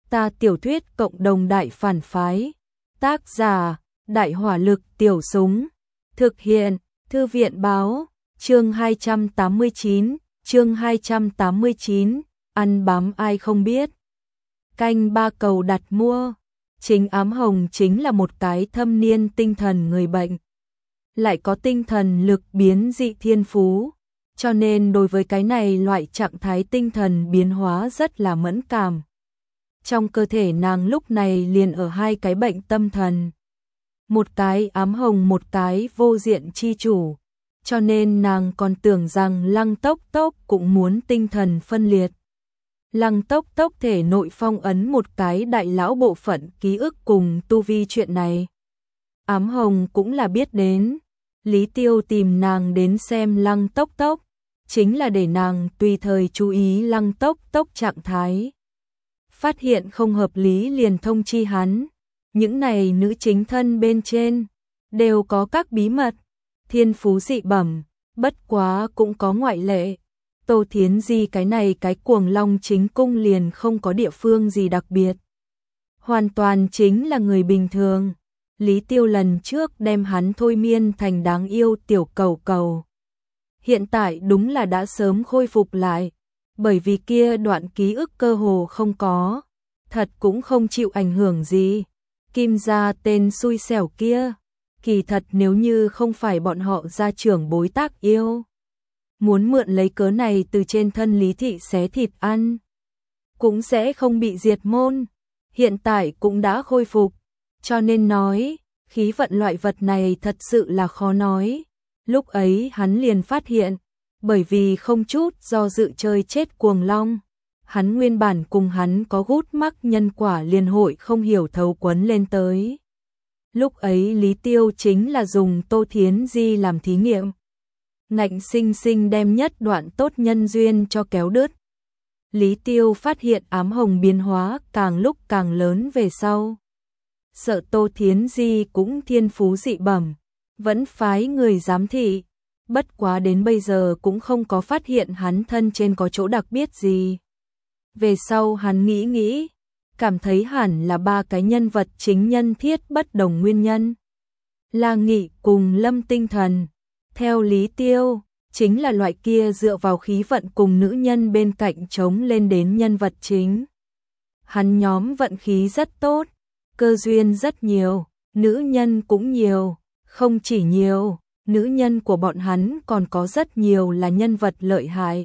Ta tiểu thuyết cộng đồng đại phản phái. Tác giả: Đại hỏa lực tiểu súng. Thực hiện: Thư viện báo. Chương 289, ăn bám ai không biết. Canh ba cầu đặt mua. Chính Ám Hồng chính là một cái thâm niên tinh thần người bệnh, lại có tinh thần lực biến dị thiên phú, cho nên đối với cái này loại trạng thái tinh thần biến hóa rất là mẫn cảm. Trong cơ thể nàng lúc này liền ở hai cái bệnh tâm thần, một cái ám hồng, một cái vô diện chi chủ, cho nên nàng còn tưởng rằng Lăng Tốc Tốc cũng muốn tinh thần phân liệt. Lăng Tốc Tốc thể nội phong ấn một cái đại lão bộ phận ký ức cùng tu vi, chuyện này Ám Hồng cũng là biết đến. Lý Tiêu tìm nàng đến xem Lăng Tốc Tốc, chính là để nàng tùy thời chú ý Lăng Tốc Tốc trạng thái. Phát hiện không hợp lý liền thông chi hắn. Những này nữ chính thân bên trên đều có các bí mật, thiên phú dị bẩm, bất quá cũng có ngoại lệ. Tô Thiến Di cái này cái Cuồng Long chính cung liền không có địa phương gì đặc biệt, hoàn toàn chính là người bình thường. Lý Tiêu lần trước đem hắn thôi miên thành đáng yêu tiểu cầu cầu, hiện tại đúng là đã sớm khôi phục lại, bởi vì kia đoạn ký ức cơ hồ không có, thật cũng không chịu ảnh hưởng gì. Kim gia tên xui xẻo kia, kỳ thật nếu như không phải bọn họ gia trưởng bối tác yêu, muốn mượn lấy cớ này từ trên thân Lý thị xé thịt ăn, cũng sẽ không bị diệt môn, hiện tại cũng đã khôi phục. Cho nên nói, khí vận loại vật này thật sự là khó nói. Lúc ấy hắn liền phát hiện, bởi vì không chút do dự chơi chết Cuồng Long, hắn nguyên bản cùng hắn có gút mắc nhân quả liên hội không hiểu thấu quấn lên tới. Lúc ấy Lý Tiêu chính là dùng Tô Thiến Di làm thí nghiệm, ngạnh sinh sinh đem nhất đoạn tốt nhân duyên cho kéo đứt. Lý Tiêu phát hiện Ám Hồng biến hóa càng lúc càng lớn về sau, sợ Tô Thiến Di cũng thiên phú dị bẩm, vẫn phái người giám thị, bất quá đến bây giờ cũng không có phát hiện hắn thân trên có chỗ đặc biệt gì. Về sau hắn nghĩ, cảm thấy hẳn là ba cái nhân vật chính nhân thiết bất đồng nguyên nhân. La Nghị cùng Lâm Tinh Thần, theo Lý Tiêu, chính là loại kia dựa vào khí vận cùng nữ nhân bên cạnh chống lên đến nhân vật chính. Hắn nhóm vận khí rất tốt, cơ duyên rất nhiều, nữ nhân cũng nhiều, không chỉ nhiều, nữ nhân của bọn hắn còn có rất nhiều là nhân vật lợi hại.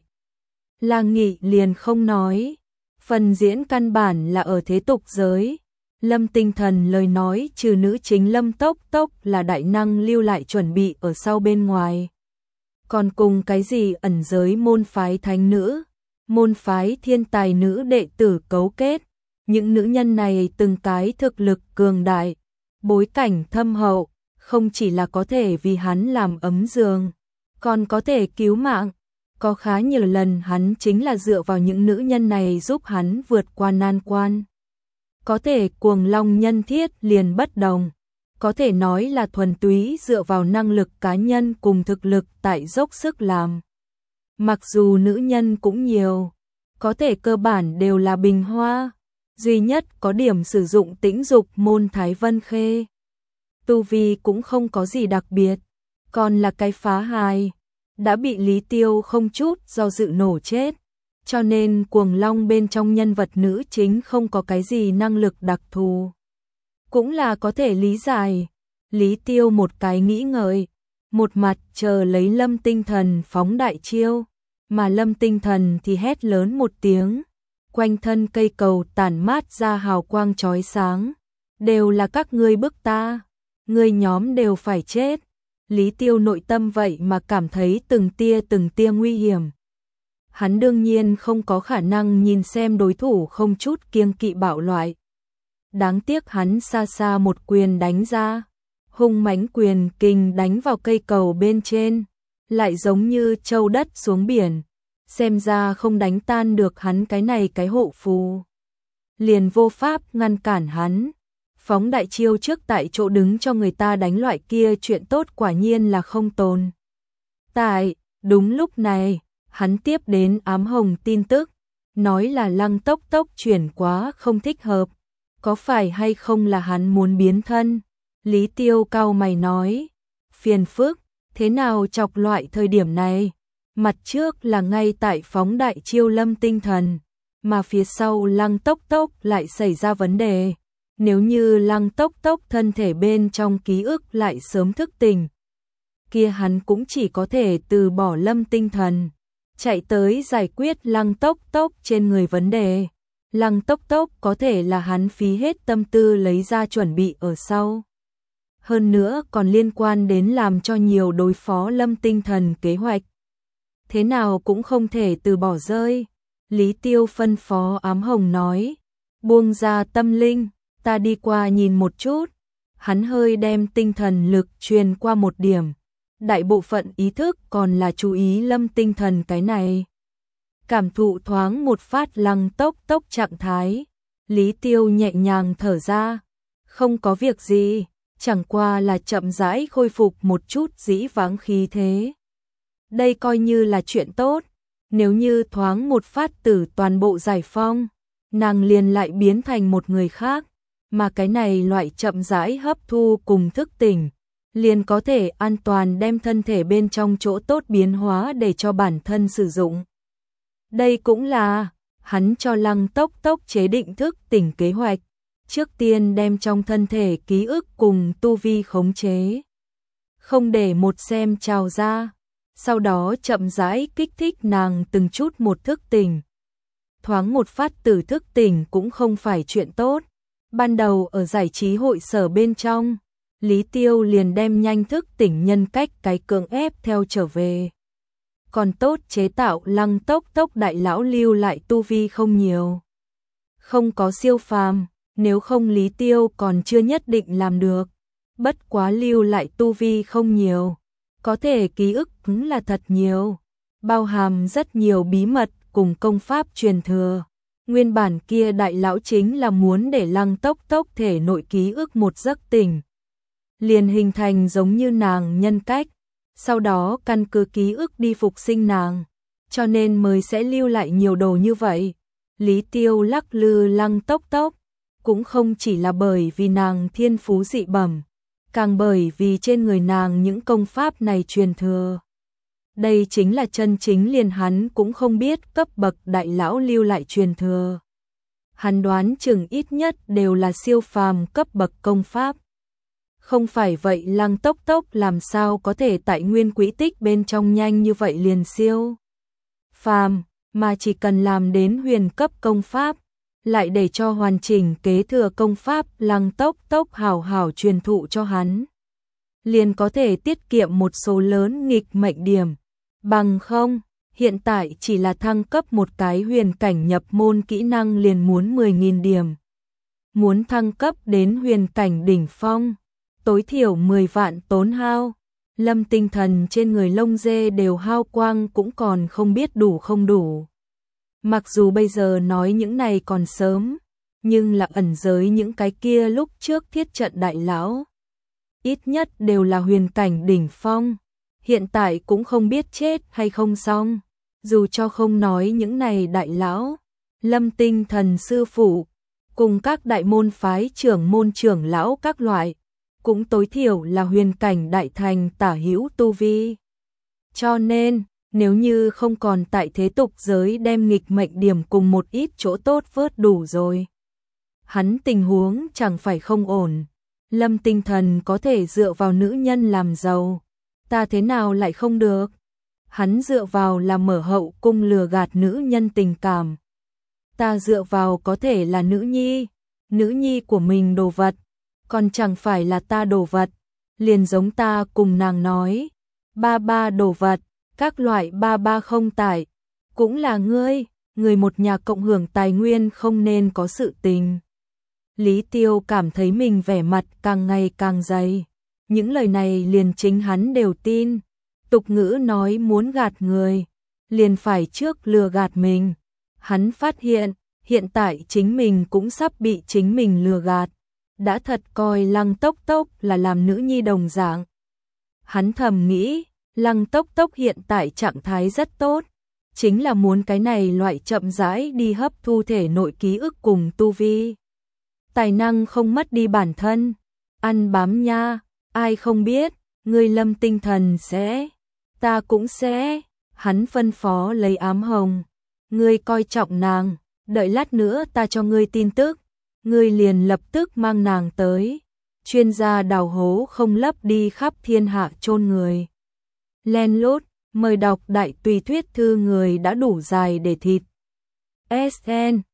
La Nghị liền không nói, phần diễn căn bản là ở thế tục giới. Lâm Tinh Thần lời nói trừ nữ chính Lâm Tốc Tốc là đại năng lưu lại chuẩn bị ở sau bên ngoài, còn cùng cái gì ẩn giới môn phái thánh nữ, môn phái thiên tài nữ đệ tử cấu kết. Những nữ nhân này từng cái thực lực cường đại, bối cảnh thâm hậu, không chỉ là có thể vì hắn làm ấm giường, còn có thể cứu mạng. Có khá nhiều lần hắn chính là dựa vào những nữ nhân này giúp hắn vượt qua nan quan. Có thể Cuồng Long nhân thiết liền bất đồng, có thể nói là thuần túy dựa vào năng lực cá nhân cùng thực lực tại dốc sức làm. Mặc dù nữ nhân cũng nhiều, có thể cơ bản đều là bình hoa, duy nhất có điểm sử dụng tĩnh dục môn Thái Vân Khê. Tu vi cũng không có gì đặc biệt, còn là cái phá hài, đã bị Lý Tiêu không chút do dự nổ chết, cho nên Cuồng Long bên trong nhân vật nữ chính không có cái gì năng lực đặc thù. Cũng là có thể lý giải. Lý Tiêu một cái nghĩ ngợi, một mặt chờ lấy Lâm Tinh Thần phóng đại chiêu, mà Lâm Tinh Thần thì hét lớn một tiếng, quanh thân cây cầu tản mát ra hào quang chói sáng, đều là các ngươi bức ta, ngươi nhóm đều phải chết. Lý Tiêu nội tâm vậy mà cảm thấy từng tia nguy hiểm. Hắn đương nhiên không có khả năng nhìn xem đối thủ không chút kiêng kỵ bạo loại. Đáng tiếc hắn xa xa một quyền đánh ra, hung mãnh quyền kình đánh vào cây cầu bên trên, lại giống như châu đất xuống biển, xem ra không đánh tan được hắn cái này cái hộ phù, liền vô pháp ngăn cản hắn. Phóng đại chiêu trước tại chỗ đứng cho người ta đánh loại kia chuyện tốt quả nhiên là không tồn tại. Đúng lúc này, hắn tiếp đến Ám Hồng tin tức, nói là Lăng Tốc Tốc chuyển quá không thích hợp, có phải hay không là hắn muốn biến thân? Lý Tiêu cau mày nói, phiền phức, thế nào chọc loại thời điểm này? Mặt trước là ngay tại phóng đại chiêu lâm tinh thần, mà phía sau Lăng Tốc Tốc lại xảy ra vấn đề. Nếu như Lăng Tốc Tốc thân thể bên trong ký ức lại sớm thức tỉnh, kia hắn cũng chỉ có thể từ bỏ lâm tinh thần, chạy tới giải quyết Lăng Tốc Tốc trên người vấn đề. Lăng Tốc Tốc có thể là hắn phí hết tâm tư lấy ra chuẩn bị ở sau. Hơn nữa còn liên quan đến làm cho nhiều đối phó lâm tinh thần kế hoạch. Thế nào cũng không thể từ bỏ rơi. Lý Tiêu phân phó Ám Hồng nói, buông ra tâm linh, ta đi qua nhìn một chút. Hắn hơi đem tinh thần lực truyền qua một điểm, đại bộ phận ý thức còn là chú ý lâm tinh thần cái này. Cảm thụ thoáng một phát Lăng Tốc Tốc trạng thái, Lý Tiêu nhẹ nhàng thở ra, không có việc gì, chẳng qua là chậm rãi khôi phục một chút dĩ vãng khí thế. Đây coi như là chuyện tốt, nếu như thoáng một phát tử toàn bộ giải phong, nàng liền lại biến thành một người khác, mà cái này loại chậm rãi hấp thu cùng thức tỉnh, liền có thể an toàn đem thân thể bên trong chỗ tốt biến hóa để cho bản thân sử dụng. Đây cũng là hắn cho Lăng Tốc Tốc chế định thức tỉnh kế hoạch, trước tiên đem trong thân thể ký ức cùng tu vi khống chế, không để một xem trào ra, sau đó chậm rãi kích thích nàng từng chút một thức tỉnh. Thoáng một phát tử thức tỉnh cũng không phải chuyện tốt. Ban đầu ở giải trí hội sở bên trong, Lý Tiêu liền đem nhanh thức tỉnh nhân cách cái cưỡng ép theo trở về. Còn tốt chế tạo Lăng Tốc Tốc đại lão lưu lại tu vi không nhiều, không có siêu phàm, nếu không Lý Tiêu còn chưa nhất định làm được. Bất quá lưu lại tu vi không nhiều, có thể ký ức cũng là thật nhiều, bao hàm rất nhiều bí mật cùng công pháp truyền thừa. Nguyên bản kia đại lão chính là muốn để Lăng Tốc Tốc thể nội ký ức một giấc tỉnh, liền hình thành giống như nàng nhân cách, sau đó căn cứ ký ức đi phục sinh nàng, cho nên mới sẽ lưu lại nhiều đồ như vậy. Lý Tiêu lắc lư Lăng Tốc Tốc, cũng không chỉ là bởi vì nàng thiên phú dị bẩm, càng bởi vì trên người nàng những công pháp này truyền thừa. Đây chính là chân chính liền hắn cũng không biết cấp bậc đại lão lưu lại truyền thừa. Hắn đoán chừng ít nhất đều là siêu phàm cấp bậc công pháp. Không phải vậy Lăng Tốc Tốc làm sao có thể tại nguyên quỹ tích bên trong nhanh như vậy liền siêu phàm, mà chỉ cần làm đến huyền cấp công pháp, lại để cho hoàn chỉnh kế thừa công pháp Lăng Tốc Tốc hảo hảo truyền thụ cho hắn, liền có thể tiết kiệm một số lớn nghịch mệnh điểm. Bằng không, hiện tại chỉ là thăng cấp một cái huyền cảnh nhập môn kỹ năng liền muốn 10.000 điểm. Muốn thăng cấp đến huyền cảnh đỉnh phong, tối thiểu 10 vạn tốn hao. Lâm tinh thần trên người lông dê đều hao quang cũng còn không biết đủ không đủ. Mặc dù bây giờ nói những này còn sớm, nhưng là ẩn giới những cái kia lúc trước thiết trận đại lão, ít nhất đều là huyền cảnh đỉnh phong. Hiện tại cũng không biết chết hay không xong. Dù cho không nói những này đại lão, Lâm tinh thần sư phụ, cùng các đại môn phái trưởng môn trưởng lão các loại, cũng tối thiểu là huyền cảnh đại thành tả hữu tu vi. Cho nên, nếu như không còn tại thế tục giới đem nghịch mệnh điểm cùng một ít chỗ tốt vớt đủ rồi, hắn tình huống chẳng phải không ổn. Lâm tinh thần có thể dựa vào nữ nhân làm giàu, ta thế nào lại không được? Hắn dựa vào là mở hậu cung lừa gạt nữ nhân tình cảm. Ta dựa vào có thể là nữ nhi của mình đồ vật, còn chẳng phải là ta đồ vật. Liền giống ta cùng nàng nói, ba đồ vật, các loại ba không tải, cũng là người một nhà cộng hưởng tài nguyên không nên có sự tình. Lý Tiêu cảm thấy mình vẻ mặt càng ngày càng dày. Những lời này liền chính hắn đều tin. Tục ngữ nói muốn gạt người, liền phải trước lừa gạt mình. Hắn phát hiện tại chính mình cũng sắp bị chính mình lừa gạt. Đã thật coi Lăng Tốc Tốc là làm nữ nhi đồng dạng. Hắn thầm nghĩ, Lăng Tốc Tốc hiện tại trạng thái rất tốt, chính là muốn cái này loại chậm rãi đi hấp thu thể nội ký ức cùng tu vi. Tài năng không mất đi bản thân, ăn bám nha, ai không biết, ngươi lâm tinh thần sẽ, ta cũng sẽ, hắn phân phó lấy Ám Hồng, ngươi coi trọng nàng, đợi lát nữa ta cho ngươi tin tức, ngươi liền lập tức mang nàng tới, chuyên gia đào hố không lấp đi khắp thiên hạ chôn người. Len lút, mời đọc đại tùy thuyết thư người đã đủ dài để thịt. SN